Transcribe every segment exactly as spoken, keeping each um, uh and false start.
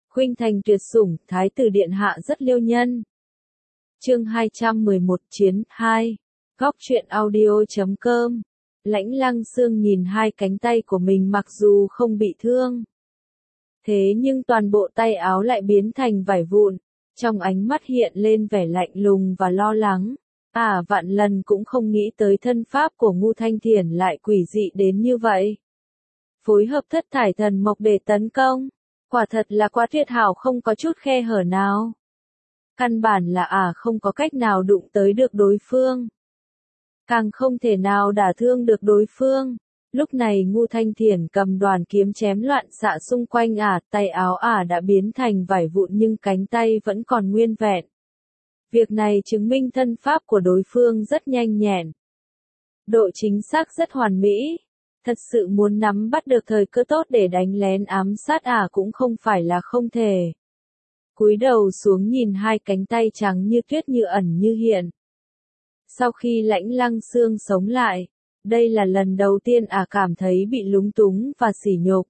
Khuynh thành tuyệt sủng, thái tử điện hạ rất liêu nhân. Chương hai trăm mười một Chiến hai. Góc truyện audio chấm com. Lãnh Lăng Xương nhìn hai cánh tay của mình mặc dù không bị thương. Thế nhưng toàn bộ tay áo lại biến thành vải vụn, trong ánh mắt hiện lên vẻ lạnh lùng và lo lắng. À vạn lần cũng không nghĩ tới thân pháp của Ngưu Thanh Thiển lại quỷ dị đến như vậy. Phối hợp thất thải thần mộc để tấn công, quả thật là quá tuyệt hảo, không có chút khe hở nào. Căn bản là à không có cách nào đụng tới được đối phương. Càng không thể nào đả thương được đối phương. Lúc này Ngưu Thanh Thiển cầm đoàn kiếm chém loạn xạ xung quanh ả, tay áo ả đã biến thành vải vụn nhưng cánh tay vẫn còn nguyên vẹn. Việc này chứng minh thân pháp của đối phương rất nhanh nhẹn. Độ chính xác rất hoàn mỹ. Thật sự muốn nắm bắt được thời cơ tốt để đánh lén ám sát ả cũng không phải là không thể. Cúi đầu xuống nhìn hai cánh tay trắng như tuyết như ẩn như hiện. Sau khi Lãnh Lăng Xương sống lại, đây là lần đầu tiên ả cảm thấy bị lúng túng và sỉ nhục.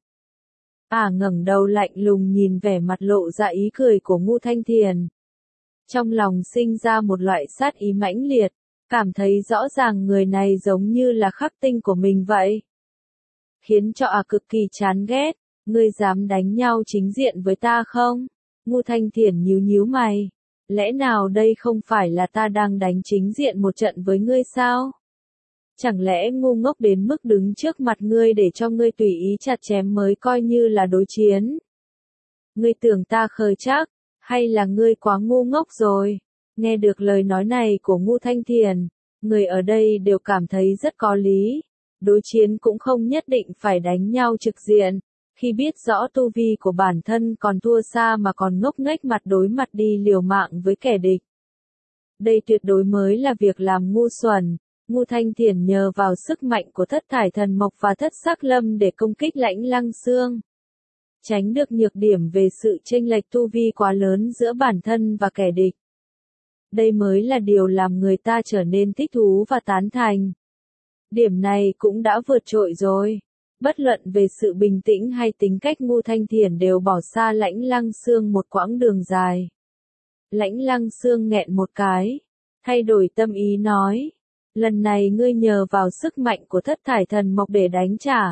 Ả ngẩng đầu lạnh lùng nhìn vẻ mặt lộ ra ý cười của Ngưu Thanh Thiển. Trong lòng sinh ra một loại sát ý mãnh liệt, cảm thấy rõ ràng người này giống như là khắc tinh của mình vậy. Khiến cho ả cực kỳ chán ghét, ngươi dám đánh nhau chính diện với ta không? Ngưu Thanh Thiển nhíu nhíu mày. Lẽ nào đây không phải là ta đang đánh chính diện một trận với ngươi sao? Chẳng lẽ ngu ngốc đến mức đứng trước mặt ngươi để cho ngươi tùy ý chặt chém mới coi như là đối chiến? Ngươi tưởng ta khờ chắc, hay là ngươi quá ngu ngốc rồi? Nghe được lời nói này của Ngưu Thanh Thiển, người ở đây đều cảm thấy rất có lý. Đối chiến cũng không nhất định phải đánh nhau trực diện. Khi biết rõ tu vi của bản thân còn thua xa mà còn ngốc nghếch mặt đối mặt đi liều mạng với kẻ địch. Đây tuyệt đối mới là việc làm ngu xuẩn. Ngưu Thanh Thiển nhờ vào sức mạnh của thất thải thần mộc và thất sắc lâm để công kích Lãnh Lăng Xương. Tránh được nhược điểm về sự chênh lệch tu vi quá lớn giữa bản thân và kẻ địch. Đây mới là điều làm người ta trở nên thích thú và tán thành. Điểm này cũng đã vượt trội rồi. Bất luận về sự bình tĩnh hay tính cách Ngưu Thanh Thiển đều bỏ xa Lãnh Lăng Xương một quãng đường dài. Lãnh Lăng Xương nghẹn một cái, thay đổi tâm ý nói. Lần này ngươi nhờ vào sức mạnh của thất thải thần mộc để đánh trả.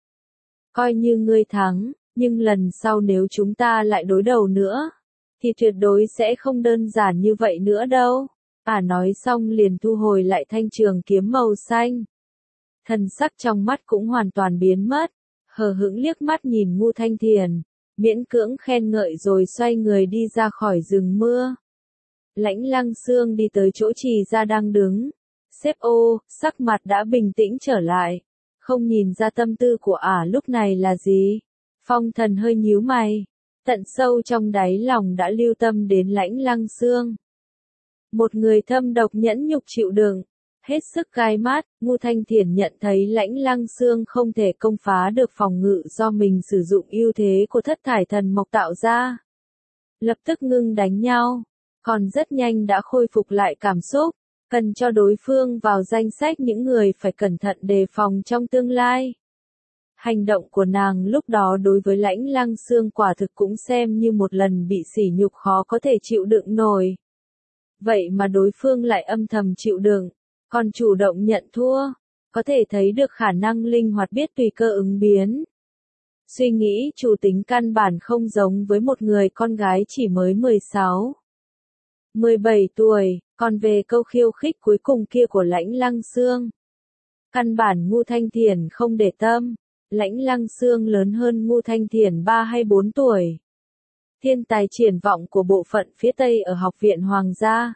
Coi như ngươi thắng, nhưng lần sau nếu chúng ta lại đối đầu nữa, thì tuyệt đối sẽ không đơn giản như vậy nữa đâu. Ả nói xong liền thu hồi lại thanh trường kiếm màu xanh. Thần sắc trong mắt cũng hoàn toàn biến mất, hờ hững liếc mắt nhìn Ngưu Thanh Thiển, miễn cưỡng khen ngợi rồi xoay người đi ra khỏi rừng mưa. Lãnh Lăng Xương đi tới chỗ Trì Gia đang đứng. Xếp ô, sắc mặt đã bình tĩnh trở lại, không nhìn ra tâm tư của ả lúc này là gì. Phong Thần hơi nhíu mày, tận sâu trong đáy lòng đã lưu tâm đến Lãnh Lăng Xương. Một người thâm độc nhẫn nhục chịu đựng, hết sức gai mắt. Ngưu Thanh Thiển nhận thấy Lãnh Lăng Xương không thể công phá được phòng ngự do mình sử dụng ưu thế của thất thải thần mộc tạo ra. Lập tức ngưng đánh nhau, còn rất nhanh đã khôi phục lại cảm xúc, cần cho đối phương vào danh sách những người phải cẩn thận đề phòng trong tương lai. Hành động của nàng lúc đó đối với Lãnh Lăng Xương quả thực cũng xem như một lần bị sỉ nhục khó có thể chịu đựng nổi. Vậy mà đối phương lại âm thầm chịu đựng, còn chủ động nhận thua, có thể thấy được khả năng linh hoạt biết tùy cơ ứng biến. Suy nghĩ chủ tính căn bản không giống với một người con gái chỉ mới mười sáu, mười bảy tuổi, còn về câu khiêu khích cuối cùng kia của Lãnh Lăng Xương. Căn bản Ngưu Thanh Thiển không để tâm, Lãnh Lăng Xương lớn hơn Ngưu Thanh Thiển ba hay bốn tuổi. Thiên tài triển vọng của bộ phận phía Tây ở Học viện Hoàng gia.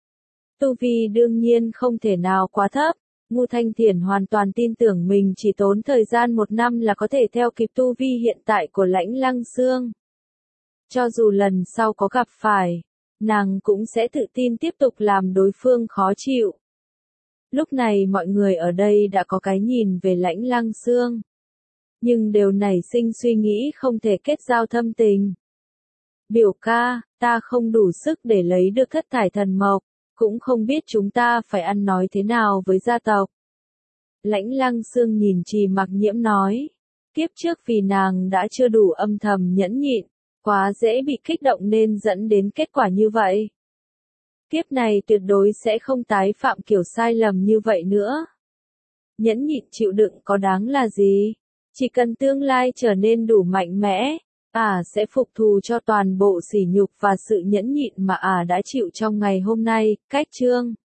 Tu vi đương nhiên không thể nào quá thấp, Ngưu Thanh Thiển hoàn toàn tin tưởng mình chỉ tốn thời gian một năm là có thể theo kịp tu vi hiện tại của Lãnh Lăng Xương. Cho dù lần sau có gặp phải, nàng cũng sẽ tự tin tiếp tục làm đối phương khó chịu. Lúc này mọi người ở đây đã có cái nhìn về Lãnh Lăng Xương, nhưng đều nảy sinh suy nghĩ không thể kết giao thâm tình. Biểu ca, ta không đủ sức để lấy được thất thải thần mộc, cũng không biết chúng ta phải ăn nói thế nào với gia tộc. Lãnh Lăng Xương nhìn Trì Mặc Nhiễm nói, kiếp trước vì nàng đã chưa đủ âm thầm nhẫn nhịn, Quá dễ bị kích động nên dẫn đến kết quả như vậy. Kiếp này tuyệt đối sẽ không tái phạm kiểu sai lầm như vậy nữa. Nhẫn nhịn chịu đựng có đáng là gì? Chỉ cần tương lai trở nên đủ mạnh mẽ, ả sẽ phục thù cho toàn bộ sỉ nhục và sự nhẫn nhịn mà ả đã chịu trong ngày hôm nay. Cách chương